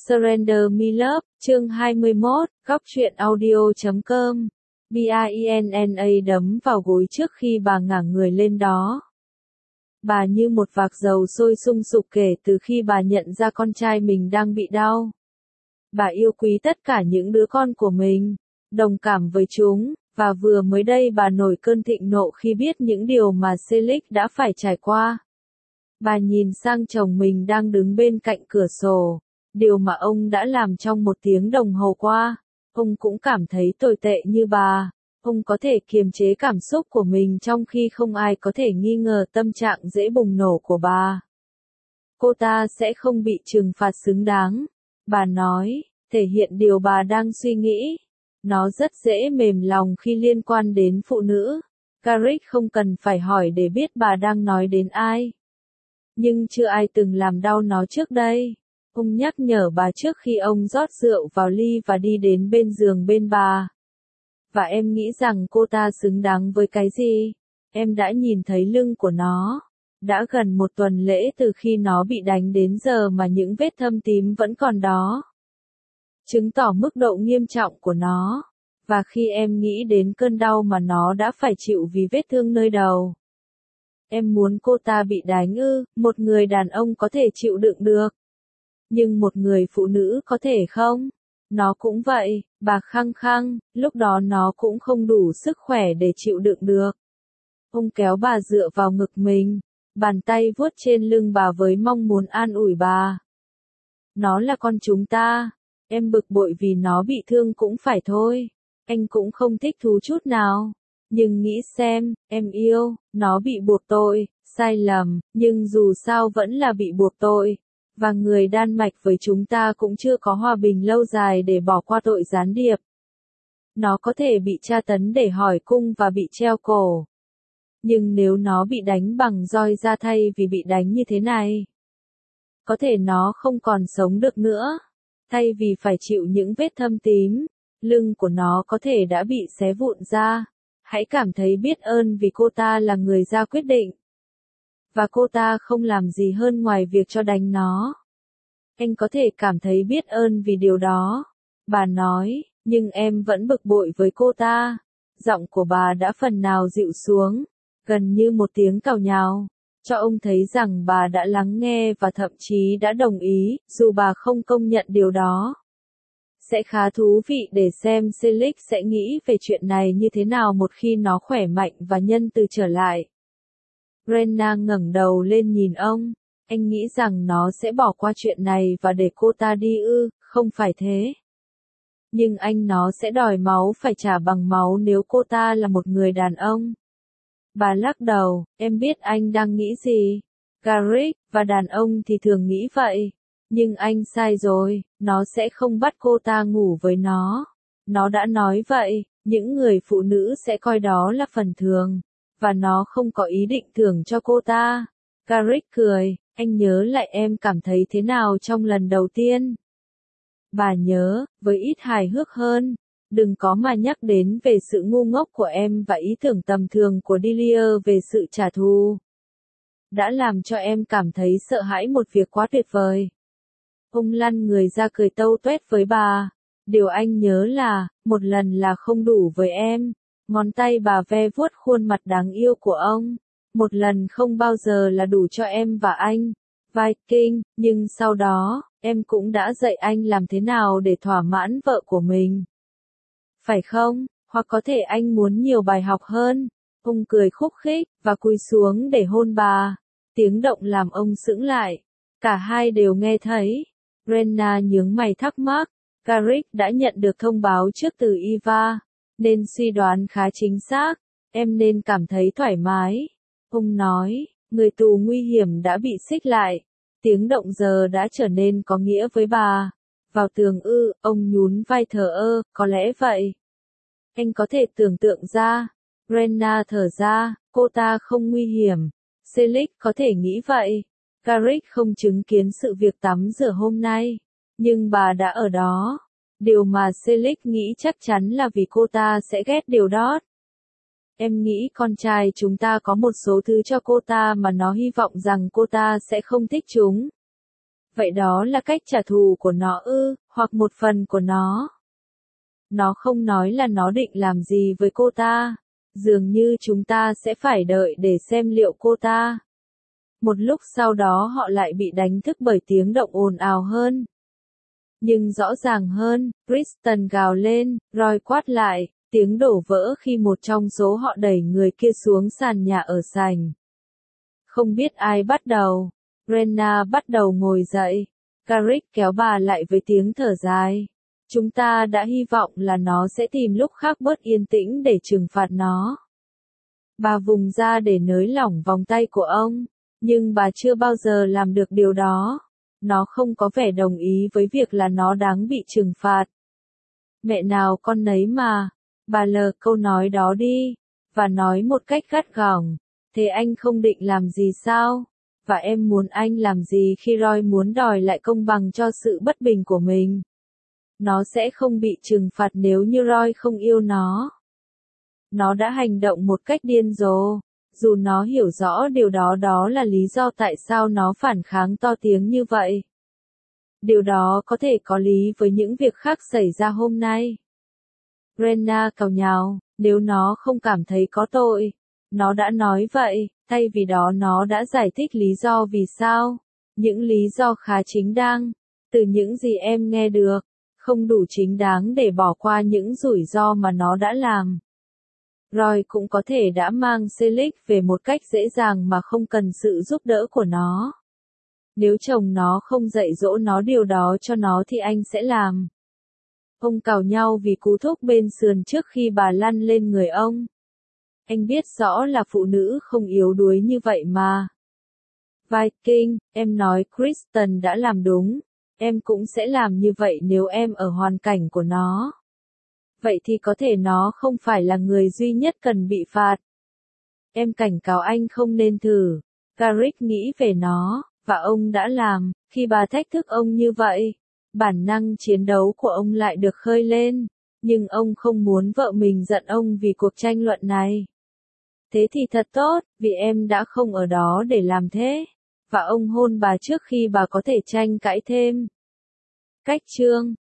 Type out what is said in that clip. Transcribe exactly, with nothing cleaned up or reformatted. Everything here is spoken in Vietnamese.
Surrender Me Love, chương hai mươi mốt, góc truyện audio chấm com. BINNA đấm vào gối trước khi bà ngả người lên đó. Bà như một vạc dầu sôi sung sục kể từ khi bà nhận ra con trai mình đang bị đau. Bà yêu quý tất cả những đứa con của mình, đồng cảm với chúng, và vừa mới đây bà nổi cơn thịnh nộ khi biết những điều mà Selig đã phải trải qua. Bà nhìn sang chồng mình đang đứng bên cạnh cửa sổ, điều mà ông đã làm trong một tiếng đồng hồ qua. Ông cũng cảm thấy tồi tệ như bà. Ông có thể kiềm chế cảm xúc của mình trong khi không ai có thể nghi ngờ tâm trạng dễ bùng nổ của bà. Cô ta sẽ không bị trừng phạt xứng đáng, bà nói, thể hiện điều bà đang suy nghĩ. Nó rất dễ mềm lòng khi liên quan đến phụ nữ. Garrick không cần phải hỏi để biết bà đang nói đến ai. Nhưng chưa ai từng làm đau nó trước đây. Ông nhắc nhở bà trước khi ông rót rượu vào ly và đi đến bên giường bên bà. Và em nghĩ rằng cô ta xứng đáng với cái gì? Em đã nhìn thấy lưng của nó. Đã gần một tuần lễ từ khi nó bị đánh đến giờ mà những vết thâm tím vẫn còn đó. Chứng tỏ mức độ nghiêm trọng của nó. Và khi em nghĩ đến cơn đau mà nó đã phải chịu vì vết thương nơi đầu. Em muốn cô ta bị đánh ư, một người đàn ông có thể chịu đựng được. Nhưng một người phụ nữ có thể không? Nó cũng vậy, bà khăng khăng, lúc đó nó cũng không đủ sức khỏe để chịu đựng được. Ông kéo bà dựa vào ngực mình, bàn tay vuốt trên lưng bà với mong muốn an ủi bà. Nó là con chúng ta, em bực bội vì nó bị thương cũng phải thôi, anh cũng không thích thú chút nào. Nhưng nghĩ xem, em yêu, nó bị buộc tội, sai lầm, nhưng dù sao vẫn là bị buộc tội. Và người Đan Mạch với chúng ta cũng chưa có hòa bình lâu dài để bỏ qua tội gián điệp. Nó có thể bị tra tấn để hỏi cung và bị treo cổ. Nhưng nếu nó bị đánh bằng roi da thay vì bị đánh như thế này, có thể nó không còn sống được nữa. Thay vì phải chịu những vết thâm tím, lưng của nó có thể đã bị xé vụn ra. Hãy cảm thấy biết ơn vì cô ta là người ra quyết định. Và cô ta không làm gì hơn ngoài việc cho đánh nó. Anh có thể cảm thấy biết ơn vì điều đó. Bà nói, nhưng em vẫn bực bội với cô ta. Giọng của bà đã phần nào dịu xuống, gần như một tiếng cào nhào, cho ông thấy rằng bà đã lắng nghe và thậm chí đã đồng ý, dù bà không công nhận điều đó. Sẽ khá thú vị để xem Selig sẽ nghĩ về chuyện này như thế nào một khi nó khỏe mạnh và nhân từ trở lại. Brenna ngẩng đầu lên nhìn ông, anh nghĩ rằng nó sẽ bỏ qua chuyện này và để cô ta đi ư, không phải thế. Nhưng anh nó sẽ đòi máu phải trả bằng máu nếu cô ta là một người đàn ông. Bà lắc đầu, em biết anh đang nghĩ gì. Garrick, và đàn ông thì thường nghĩ vậy. Nhưng anh sai rồi, nó sẽ không bắt cô ta ngủ với nó. Nó đã nói vậy, những người phụ nữ sẽ coi đó là phần thường. Và nó không có ý định thưởng cho cô ta. Garrick cười, anh nhớ lại em cảm thấy thế nào trong lần đầu tiên. Bà nhớ, với ít hài hước hơn. Đừng có mà nhắc đến về sự ngu ngốc của em và ý tưởng tầm thường của Delia về sự trả thù. Đã làm cho em cảm thấy sợ hãi một việc quá tuyệt vời. Ông lăn người ra cười tâu tuét với bà. Điều anh nhớ là, một lần là không đủ với em. Ngón tay bà ve vuốt khuôn mặt đáng yêu của ông. Một lần không bao giờ là đủ cho em và anh. Viking, nhưng sau đó, em cũng đã dạy anh làm thế nào để thỏa mãn vợ của mình. Phải không? Hoặc có thể anh muốn nhiều bài học hơn. Ông cười khúc khích, và cúi xuống để hôn bà. Tiếng động làm ông sững lại. Cả hai đều nghe thấy. Brenna nhướng mày thắc mắc. Garrick đã nhận được thông báo trước từ Eva. Nên suy đoán khá chính xác. Em nên cảm thấy thoải mái. Ông nói, người tù nguy hiểm đã bị xích lại. Tiếng động giờ đã trở nên có nghĩa với bà. Vào tường ư, ông nhún vai thờ ơ, có lẽ vậy. Anh có thể tưởng tượng ra. Brenna thở ra, cô ta không nguy hiểm. Selig có thể nghĩ vậy. Garrick không chứng kiến sự việc tắm rửa hôm nay. Nhưng bà đã ở đó. Điều mà Selig nghĩ chắc chắn là vì cô ta sẽ ghét điều đó. Em nghĩ con trai chúng ta có một số thứ cho cô ta mà nó hy vọng rằng cô ta sẽ không thích chúng. Vậy đó là cách trả thù của nó ư, hoặc một phần của nó. Nó không nói là nó định làm gì với cô ta. Dường như chúng ta sẽ phải đợi để xem liệu cô ta. Một lúc sau đó họ lại bị đánh thức bởi tiếng động ồn ào hơn. Nhưng rõ ràng hơn, Kristen gào lên, Roy quát lại, tiếng đổ vỡ khi một trong số họ đẩy người kia xuống sàn nhà ở sảnh. Không biết ai bắt đầu. Brenna bắt đầu ngồi dậy. Carrick kéo bà lại với tiếng thở dài. Chúng ta đã hy vọng là nó sẽ tìm lúc khác bớt yên tĩnh để trừng phạt nó. Bà vùng ra để nới lỏng vòng tay của ông, nhưng bà chưa bao giờ làm được điều đó. Nó không có vẻ đồng ý với việc là nó đáng bị trừng phạt. Mẹ nào con nấy mà. Bà lờ câu nói đó đi, và nói một cách gắt gỏng. Thế anh không định làm gì sao? Và em muốn anh làm gì khi Roy muốn đòi lại công bằng cho sự bất bình của mình? Nó sẽ không bị trừng phạt nếu như Roy không yêu nó. Nó đã hành động một cách điên rồ. Dù nó hiểu rõ điều đó đó là lý do tại sao nó phản kháng to tiếng như vậy. Điều đó có thể có lý với những việc khác xảy ra hôm nay. Brenna càu nhàu, nếu nó không cảm thấy có tội. Nó đã nói vậy, thay vì đó nó đã giải thích lý do vì sao. Những lý do khá chính đáng. Từ những gì em nghe được, không đủ chính đáng để bỏ qua những rủi ro mà nó đã làm. Roy cũng có thể đã mang Selig về một cách dễ dàng mà không cần sự giúp đỡ của nó. Nếu chồng nó không dạy dỗ nó điều đó cho nó thì anh sẽ làm. Ông cào nhau vì cú thúc bên sườn trước khi bà lăn lên người ông. Anh biết rõ là phụ nữ không yếu đuối như vậy mà. Viking, em nói Kristen đã làm đúng. Em cũng sẽ làm như vậy nếu em ở hoàn cảnh của nó. Vậy thì có thể nó không phải là người duy nhất cần bị phạt. Em cảnh cáo anh không nên thử. Carrick nghĩ về nó, và ông đã làm, khi bà thách thức ông như vậy. Bản năng chiến đấu của ông lại được khơi lên, nhưng ông không muốn vợ mình giận ông vì cuộc tranh luận này. Thế thì thật tốt, vì em đã không ở đó để làm thế. Và ông hôn bà trước khi bà có thể tranh cãi thêm. Cách chương